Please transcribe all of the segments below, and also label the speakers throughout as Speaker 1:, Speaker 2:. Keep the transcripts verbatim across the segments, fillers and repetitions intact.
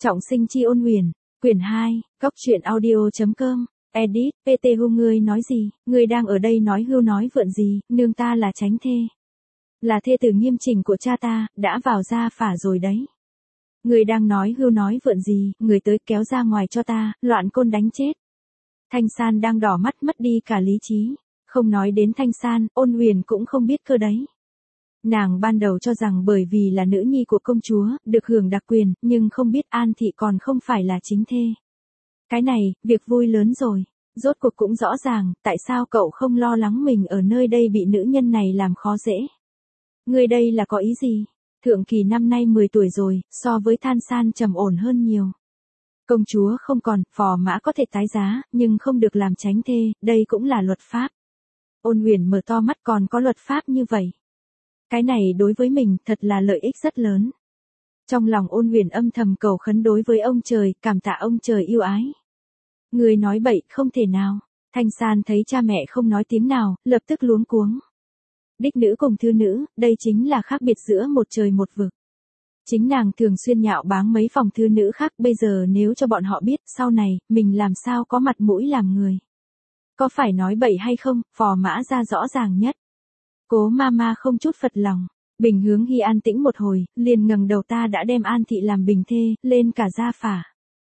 Speaker 1: Trọng sinh chi ôn huyền, quyển hai, góc truyện audio.com, edit, pê tê Hu ngươi nói gì, ngươi đang ở đây nói hưu nói vượn gì, nương ta là chánh thê. Là thê tử nghiêm chỉnh của cha ta, đã vào gia phả rồi đấy. Ngươi đang nói hưu nói vượn gì, người tới kéo ra ngoài cho ta, loạn côn đánh chết. Thanh San đang đỏ mắt mất đi cả lý trí, không nói đến Thanh San, ôn huyền cũng không biết cơ đấy. Nàng ban đầu cho rằng bởi vì là nữ nhi của công chúa, được hưởng đặc quyền, nhưng không biết An Thị còn không phải là chính thê. Cái này, việc vui lớn rồi. Rốt cuộc cũng rõ ràng, tại sao cậu không lo lắng mình ở nơi đây bị nữ nhân này làm khó dễ. Ngươi đây là có ý gì? Thượng Kỳ năm nay mười tuổi rồi, so với Thanh San trầm ổn hơn nhiều. Công chúa không còn, phò mã có thể tái giá, nhưng không được làm chánh thê, đây cũng là luật pháp. Ôn huyền mở to mắt, còn có luật pháp như vậy. Cái này đối với mình thật là lợi ích rất lớn. Trong lòng ôn huyền âm thầm cầu khấn đối với ông trời, cảm tạ ông trời yêu ái. Người nói bậy, không thể nào. Thanh San thấy cha mẹ không nói tiếng nào, lập tức luống cuống. Đích nữ cùng thư nữ, đây chính là khác biệt giữa một trời một vực. Chính nàng thường xuyên nhạo báng mấy phòng thư nữ khác, bây giờ nếu cho bọn họ biết, sau này, mình làm sao có mặt mũi làm người. Có phải nói bậy hay không, phò mã ra rõ ràng nhất. Cố mama không chút phật lòng. Bình Hướng Hy an tĩnh một hồi, liền ngẩng đầu, ta đã đem An Thị làm bình thê, lên cả gia phả.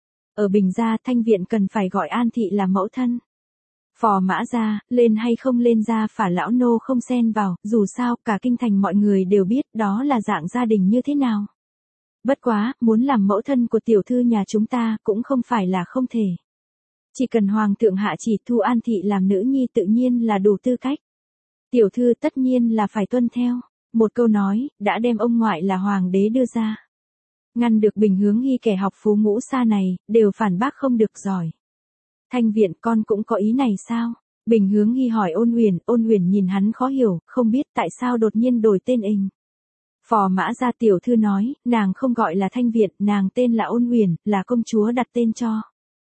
Speaker 1: Ở Bình gia, Thanh viện cần phải gọi An Thị là mẫu thân. Phò mã gia, lên hay không lên gia phả lão nô không xen vào, dù sao, cả kinh thành mọi người đều biết đó là dạng gia đình như thế nào. Bất quá, muốn làm mẫu thân của tiểu thư nhà chúng ta, cũng không phải là không thể. Chỉ cần hoàng thượng hạ chỉ thu An Thị làm nữ nhi tự nhiên là đủ tư cách. Tiểu thư tất nhiên là phải tuân theo. Một câu nói, đã đem ông ngoại là hoàng đế đưa ra. Ngăn được Bình Hướng Hy kẻ học phú ngũ xa này, đều phản bác không được giỏi. Thanh viện, con cũng có ý này sao? Bình Hướng Hy hỏi ôn huyền, ôn huyền nhìn hắn khó hiểu, không biết tại sao đột nhiên đổi tên ình. Phò mã gia tiểu thư nói, nàng không gọi là Thanh viện, nàng tên là ôn huyền, là công chúa đặt tên cho.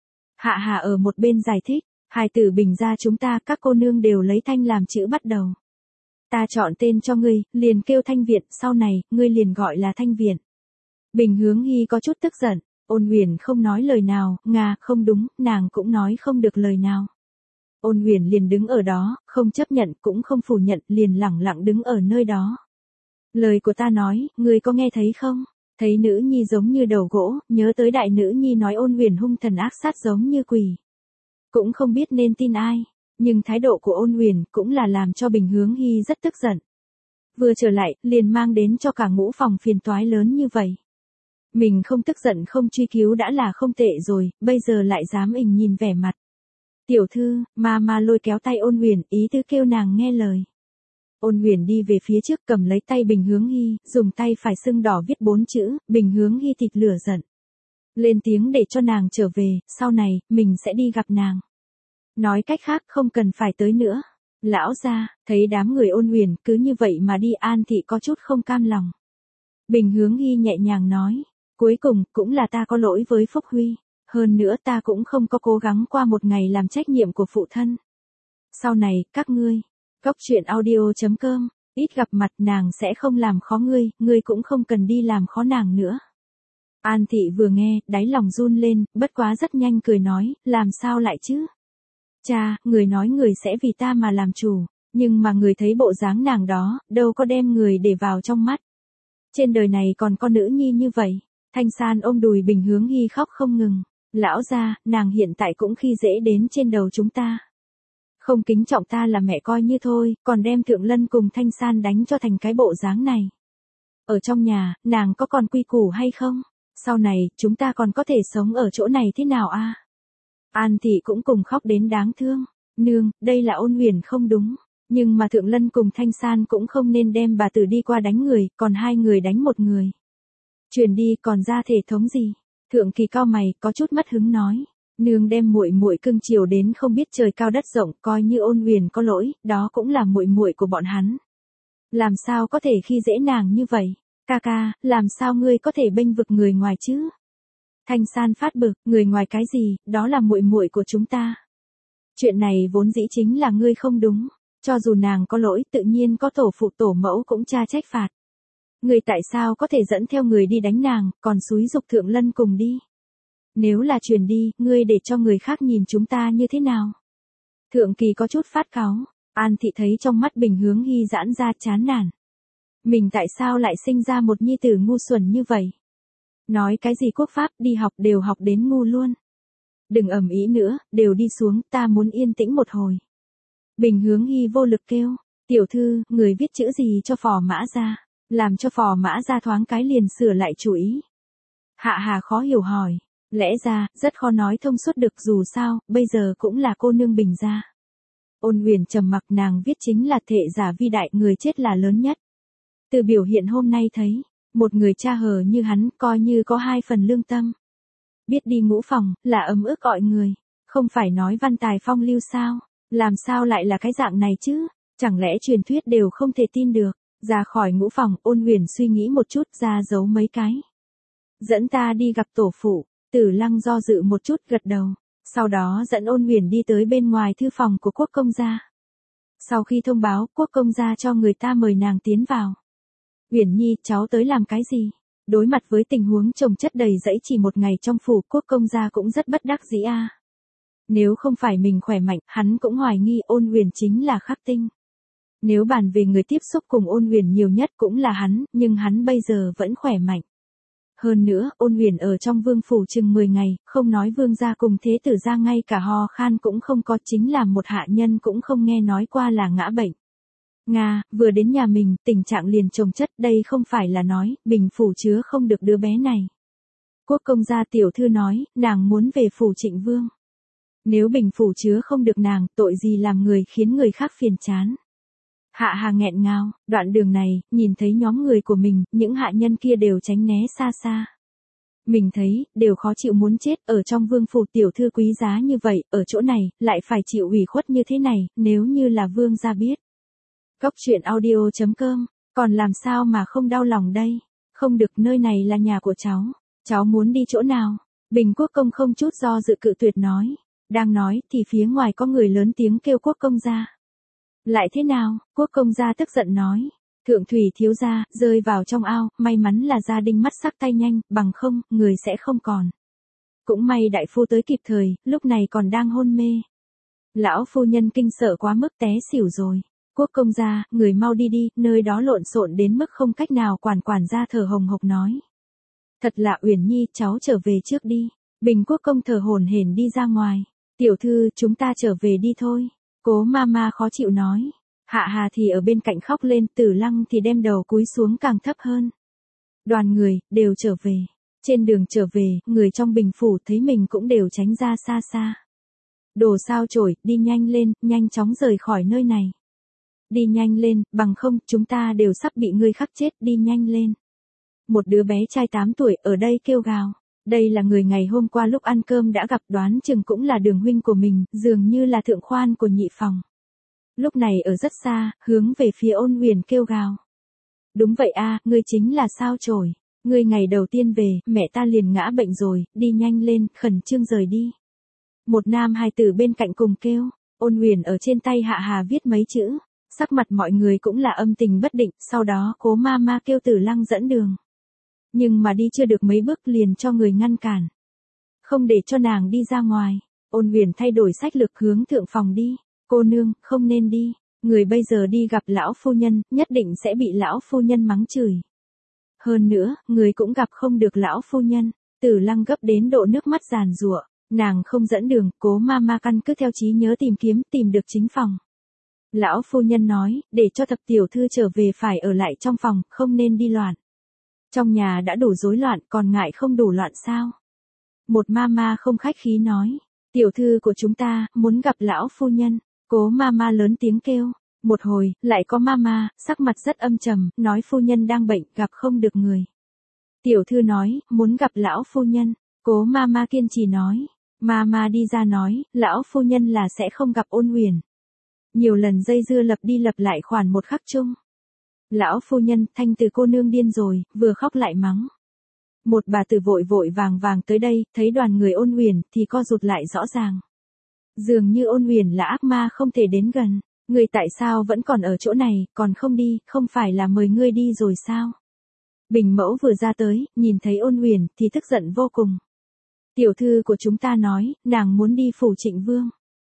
Speaker 1: Hạ Hà ở một bên giải thích, hài tử Bình gia chúng ta các cô nương đều lấy Thanh làm chữ bắt đầu. Ta chọn tên cho ngươi, liền kêu Thanh viện, sau này, ngươi liền gọi là Thanh viện. Bình Hướng Hy có chút tức giận, ôn huyền không nói lời nào, ngà, không đúng, nàng cũng nói không được lời nào. Ôn huyền liền đứng ở đó, không chấp nhận cũng không phủ nhận, liền lẳng lặng đứng ở nơi đó. Lời của ta nói, ngươi có nghe thấy không? Thấy nữ nhi giống như đầu gỗ, nhớ tới đại nữ nhi nói ôn huyền hung thần ác sát giống như quỷ. Cũng không biết nên tin ai. Nhưng thái độ của ôn huyền cũng là làm cho Bình Hướng Hy rất tức giận. Vừa trở lại, liền mang đến cho cả ngũ phòng phiền toái lớn như vậy. Mình không tức giận không truy cứu đã là không tệ rồi, bây giờ lại dám ình nhìn vẻ mặt. Tiểu thư, ma ma lôi kéo tay ôn huyền, ý tứ kêu nàng nghe lời. Ôn huyền đi về phía trước cầm lấy tay Bình Hướng Hy, dùng tay phải sưng đỏ viết bốn chữ, Bình Hướng Hy thịt lửa giận. Lên tiếng để cho nàng trở về, sau này, mình sẽ đi gặp nàng. Nói cách khác không cần phải tới nữa. Lão gia, thấy đám người ôn huyền cứ như vậy mà đi, An Thị có chút không cam lòng. Bình Hướng Hy nhẹ nhàng nói, cuối cùng cũng là ta có lỗi với Phúc Huy, hơn nữa ta cũng không có cố gắng qua một ngày làm trách nhiệm của phụ thân. Sau này, các ngươi, góc truyện audio.com, ít gặp mặt nàng sẽ không làm khó ngươi, ngươi cũng không cần đi làm khó nàng nữa. An Thị vừa nghe, đáy lòng run lên, bất quá rất nhanh cười nói, làm sao lại chứ? Cha, người nói người sẽ vì ta mà làm chủ, nhưng mà người thấy bộ dáng nàng đó, đâu có đem người để vào trong mắt. Trên đời này còn có nữ nhi như vậy. Thanh San ôm đùi Bình Hướng Hy khóc không ngừng. Lão gia, nàng hiện tại cũng khi dễ đến trên đầu chúng ta. Không kính trọng ta là mẹ coi như thôi, còn đem Thượng Lân cùng Thanh San đánh cho thành cái bộ dáng này. Ở trong nhà, nàng có còn quy củ hay không? Sau này, chúng ta còn có thể sống ở chỗ này thế nào a? An Thị cũng cùng khóc đến đáng thương. Nương, đây là ôn huyền không đúng. Nhưng mà Thượng Lân cùng Thanh San cũng không nên đem bà tử đi qua đánh người, còn hai người đánh một người. Truyền đi còn ra thể thống gì? Thượng Kỳ cao mày, có chút mất hứng nói. Nương đem muội muội cưng chiều đến không biết trời cao đất rộng, coi như ôn huyền có lỗi, đó cũng là muội muội của bọn hắn. Làm sao có thể khi dễ nàng như vậy? Ca ca, làm sao ngươi có thể bênh vực người ngoài chứ? Thanh San phát bực, người ngoài cái gì, đó là muội muội của chúng ta. Chuyện này vốn dĩ chính là ngươi không đúng, cho dù nàng có lỗi, tự nhiên có tổ phụ tổ mẫu cũng tra trách phạt. Ngươi tại sao có thể dẫn theo người đi đánh nàng, còn xúi giục Thượng Lân cùng đi? Nếu là truyền đi, ngươi để cho người khác nhìn chúng ta như thế nào? Thượng Kỳ có chút phát cáu, An Thị thấy trong mắt Bình Hướng Hy giãn ra chán nản. Mình tại sao lại sinh ra một nhi tử ngu xuẩn như vậy? Nói cái gì quốc pháp đi học đều học đến ngu luôn. Đừng ầm ĩ nữa, đều đi xuống, ta muốn yên tĩnh một hồi. Bình Hướng Hy vô lực kêu, tiểu thư, người viết chữ gì cho Phò Mã Gia, làm cho Phò Mã Gia thoáng cái liền sửa lại chủ ý. Hạ Hà khó hiểu hỏi, lẽ ra, rất khó nói thông suốt được dù sao, bây giờ cũng là cô nương Bình gia. Ôn Huyền trầm mặc, nàng viết chính là thệ giả vi đại, người chết là lớn nhất. Từ biểu hiện hôm nay thấy, một người cha hờ như hắn coi như có hai phần lương tâm. Biết đi ngũ phòng, là ấm ức gọi người, không phải nói văn tài phong lưu sao, làm sao lại là cái dạng này chứ, chẳng lẽ truyền thuyết đều không thể tin được. Ra khỏi ngũ phòng, Ôn Huyền suy nghĩ một chút, ra giấu mấy cái. Dẫn ta đi gặp tổ phụ. Tử Lăng do dự một chút gật đầu, sau đó dẫn Ôn Huyền đi tới bên ngoài thư phòng của Quốc công gia. Sau khi thông báo, Quốc công gia cho người ta mời nàng tiến vào. Huyền Nhi, cháu tới làm cái gì? Đối mặt với tình huống chồng chất đầy dẫy chỉ một ngày trong phủ, Quốc công gia cũng rất bất đắc dĩ a. Nếu không phải mình khỏe mạnh, hắn cũng hoài nghi Ôn Huyền chính là khắc tinh. Nếu bàn về người tiếp xúc cùng Ôn Huyền nhiều nhất cũng là hắn, nhưng hắn bây giờ vẫn khỏe mạnh. Hơn nữa, Ôn Huyền ở trong vương phủ chừng mười ngày, không nói vương gia cùng thế tử gia ngay cả ho khan cũng không có, chính là một hạ nhân cũng không nghe nói qua là ngã bệnh. Nga, vừa đến nhà mình, tình trạng liền chồng chất, đây không phải là nói, Bình phủ chứa không được đứa bé này. Quốc công gia tiểu thư nói, nàng muốn về phủ Trịnh Vương. Nếu Bình phủ chứa không được nàng, tội gì làm người khiến người khác phiền chán. Hạ Hà nghẹn ngào, đoạn đường này, nhìn thấy nhóm người của mình, những hạ nhân kia đều tránh né xa xa. Mình thấy, đều khó chịu muốn chết, ở trong vương phủ tiểu thư quý giá như vậy, ở chỗ này, lại phải chịu ủy khuất như thế này, nếu như là vương gia biết. Cóc truyện audio chấm com, còn làm sao mà không đau lòng đây, không được, nơi này là nhà của cháu, cháu muốn đi chỗ nào? Bình Quốc công không chút do dự cự tuyệt nói, đang nói, thì phía ngoài có người lớn tiếng kêu Quốc công gia. Lại thế nào? Quốc công gia tức giận nói. Thượng thủy thiếu gia, rơi vào trong ao, may mắn là gia đình mắt sắc tay nhanh, bằng không, người sẽ không còn. Cũng may đại phu tới kịp thời, lúc này còn đang hôn mê. Lão phu nhân kinh sợ quá mức té xỉu rồi. Quốc công gia, người mau đi đi, nơi đó lộn xộn đến mức không cách nào, quản quản gia thở hồng hộc nói. Thật lạ, Uyển Nhi, cháu trở về trước đi. Bình Quốc công thở hổn hển đi ra ngoài. Tiểu thư, chúng ta trở về đi thôi. Cố Mama khó chịu nói. Hạ Hà thì ở bên cạnh khóc lên, Tử Lăng thì đem đầu cúi xuống càng thấp hơn. Đoàn người, đều trở về. Trên đường trở về, người trong Bình phủ thấy mình cũng đều tránh ra xa xa. Đồ sao chổi, đi nhanh lên, nhanh chóng rời khỏi nơi này. Đi nhanh lên, bằng không, chúng ta đều sắp bị ngươi khắc chết, đi nhanh lên. Một đứa bé trai tám tuổi ở đây kêu gào. Đây là người ngày hôm qua lúc ăn cơm đã gặp, đoán chừng cũng là Đường huynh của mình, dường như là thượng khoan của nhị phòng. Lúc này ở rất xa, hướng về phía Ôn Huyền kêu gào. Đúng vậy a, ngươi chính là sao chổi. Ngươi ngày đầu tiên về, mẹ ta liền ngã bệnh rồi, đi nhanh lên, khẩn trương rời đi. Một nam hài tử bên cạnh cùng kêu, Ôn Huyền ở trên tay Hạ Hà viết mấy chữ, sắc mặt mọi người cũng là âm tình bất định, sau đó Cố Mama kêu Tử Lăng dẫn đường. Nhưng mà đi chưa được mấy bước liền cho người ngăn cản. Không để cho nàng đi ra ngoài, Ôn Huyền thay đổi sách lược hướng thượng phòng đi. Cô nương, không nên đi, người bây giờ đi gặp lão phu nhân, nhất định sẽ bị lão phu nhân mắng chửi. Hơn nữa, người cũng gặp không được lão phu nhân. Tử Lăng gấp đến độ nước mắt giàn giụa, nàng không dẫn đường, Cố Mama căn cứ theo trí nhớ tìm kiếm, tìm được chính phòng. Lão phu nhân nói, để cho thập tiểu thư trở về phải ở lại trong phòng, không nên đi loạn. Trong nhà đã đủ rối loạn, còn ngại không đủ loạn sao? Một mama không khách khí nói, tiểu thư của chúng ta, muốn gặp lão phu nhân. Cố Mama lớn tiếng kêu, một hồi, lại có mama, sắc mặt rất âm trầm, nói phu nhân đang bệnh, gặp không được người. Tiểu thư nói, muốn gặp lão phu nhân. Cố Mama kiên trì nói, mama đi ra nói, lão phu nhân là sẽ không gặp Ôn Huyền. Nhiều lần dây dưa lập đi lập lại khoản một khắc chung. Lão phu nhân, Thanh Từ cô nương điên rồi, vừa khóc lại mắng. Một bà tử vội vội vàng vàng tới đây, thấy đoàn người Ôn Huyền, thì co rụt lại rõ ràng. Dường như Ôn Huyền là ác ma không thể đến gần. Người tại sao vẫn còn ở chỗ này, còn không đi, không phải là mời ngươi đi rồi sao? Bình mẫu vừa ra tới, nhìn thấy Ôn Huyền, thì tức giận vô cùng. Tiểu thư của chúng ta nói, nàng muốn đi phủ Trịnh Vương.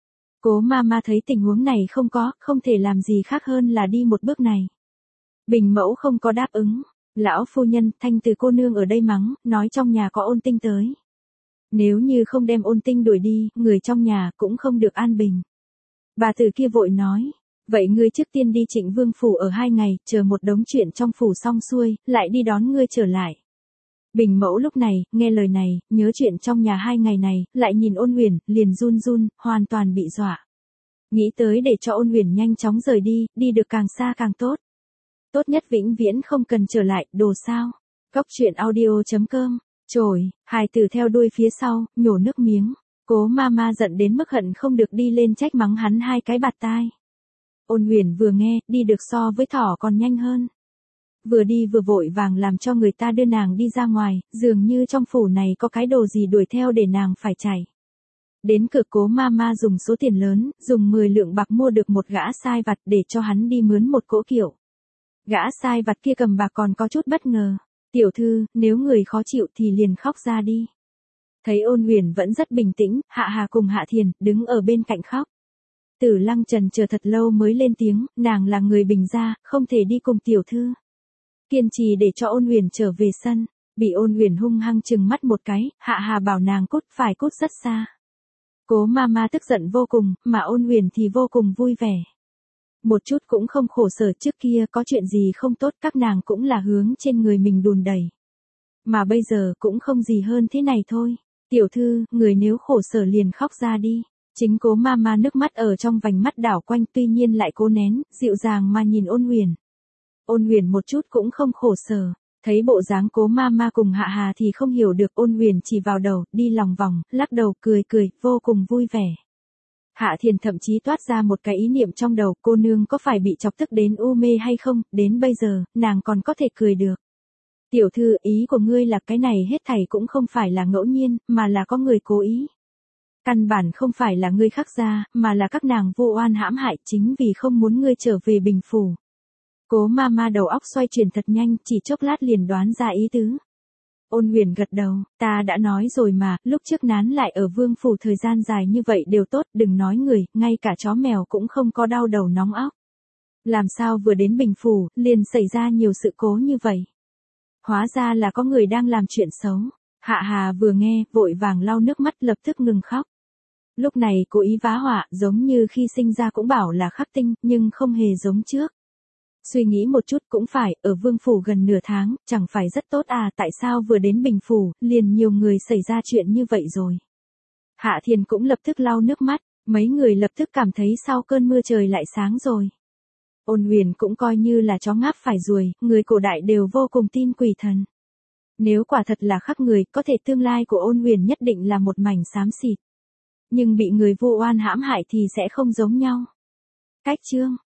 Speaker 1: Cố ma ma thấy tình huống này không có, không thể làm gì khác hơn là đi một bước này. Bình mẫu không có đáp ứng. Lão phu nhân, Thanh Từ cô nương ở đây mắng, nói trong nhà có ôn tinh tới. Nếu như không đem ôn tinh đuổi đi, người trong nhà cũng không được an bình. Bà tử kia vội nói, vậy ngươi trước tiên đi Trịnh Vương phủ ở hai ngày, chờ một đống chuyện trong phủ xong xuôi, lại đi đón ngươi trở lại. Bình mẫu lúc này, nghe lời này, nhớ chuyện trong nhà hai ngày này, lại nhìn Ôn Huyền, liền run run, hoàn toàn bị dọa. Nghĩ tới để cho Ôn Huyền nhanh chóng rời đi, đi được càng xa càng tốt. Tốt nhất vĩnh viễn không cần trở lại, đồ sao. Cóc truyện audio chấm com. Chổi, hài tử theo đuôi phía sau, nhổ nước miếng. Cố ma ma giận đến mức hận không được đi lên trách mắng hắn hai cái bạt tai. Ôn Huyền vừa nghe, đi được so với thỏ còn nhanh hơn. Vừa đi vừa vội vàng làm cho người ta đưa nàng đi ra ngoài, dường như trong phủ này có cái đồ gì đuổi theo để nàng phải chạy. Đến cửa Cố ma ma dùng số tiền lớn, dùng mười lượng bạc mua được một gã sai vặt để cho hắn đi mướn một cỗ kiệu. Gã sai vặt kia cầm bạc còn có chút bất ngờ. Tiểu thư, nếu người khó chịu thì liền khóc ra đi. Thấy Ôn Huyền vẫn rất bình tĩnh, Hạ Hà cùng Hạ Thiền, đứng ở bên cạnh khóc. Tử Lăng Trần chờ thật lâu mới lên tiếng, nàng là người Bình gia, không thể đi cùng tiểu thư. Kiên trì để cho Ôn Huyền trở về sân, bị Ôn Huyền hung hăng chừng mắt một cái, Hạ Hà bảo nàng cút phải cút rất xa. Cố ma ma tức giận vô cùng, mà Ôn Huyền thì vô cùng vui vẻ. Một chút cũng không khổ sở, trước kia có chuyện gì không tốt các nàng cũng là hướng trên người mình đùn đẩy. Mà bây giờ cũng không gì hơn thế này thôi. Tiểu thư, người nếu khổ sở liền khóc ra đi. Chính Cố ma ma nước mắt ở trong vành mắt đảo quanh, tuy nhiên lại cố nén, dịu dàng mà nhìn Ôn Huyền. Ôn Huyền một chút cũng không khổ sở. Thấy bộ dáng Cố ma ma cùng Hạ Hà thì không hiểu được, Ôn Huyền chỉ vào đầu, đi lòng vòng, lắc đầu cười cười, vô cùng vui vẻ. Hạ Thiền thậm chí toát ra một cái ý niệm trong đầu, cô nương có phải bị chọc tức đến u mê hay không, đến bây giờ, nàng còn có thể cười được. Tiểu thư, ý của ngươi là cái này hết thảy cũng không phải là ngẫu nhiên, mà là có người cố ý. Căn bản không phải là ngươi khắc ra, mà là các nàng vô oan hãm hại, chính vì không muốn ngươi trở về Bình phủ. Cố ma ma đầu óc xoay chuyển thật nhanh, chỉ chốc lát liền đoán ra ý tứ. Ôn Huyền gật đầu, ta đã nói rồi mà, lúc trước nán lại ở Vương phủ thời gian dài như vậy đều tốt, đừng nói người, ngay cả chó mèo cũng không có đau đầu nóng óc. Làm sao vừa đến Bình phủ, liền xảy ra nhiều sự cố như vậy. Hóa ra là có người đang làm chuyện xấu. Hạ Hà vừa nghe, vội vàng lau nước mắt lập tức ngừng khóc. Lúc này cố ý vá họa, giống như khi sinh ra cũng bảo là khắc tinh, nhưng không hề giống trước. Suy nghĩ một chút cũng phải, ở Vương phủ gần nửa tháng, chẳng phải rất tốt à, tại sao vừa đến Bình phủ, liền nhiều người xảy ra chuyện như vậy rồi. Hạ Thiền cũng lập tức lau nước mắt, mấy người lập tức cảm thấy sau cơn mưa trời lại sáng rồi. Ôn Huyền cũng coi như là chó ngáp phải ruồi, người cổ đại đều vô cùng tin quỷ thần. Nếu quả thật là khắc người, có thể tương lai của Ôn Huyền nhất định là một mảnh xám xịt. Nhưng bị người vô oan hãm hại thì sẽ không giống nhau. Cách chương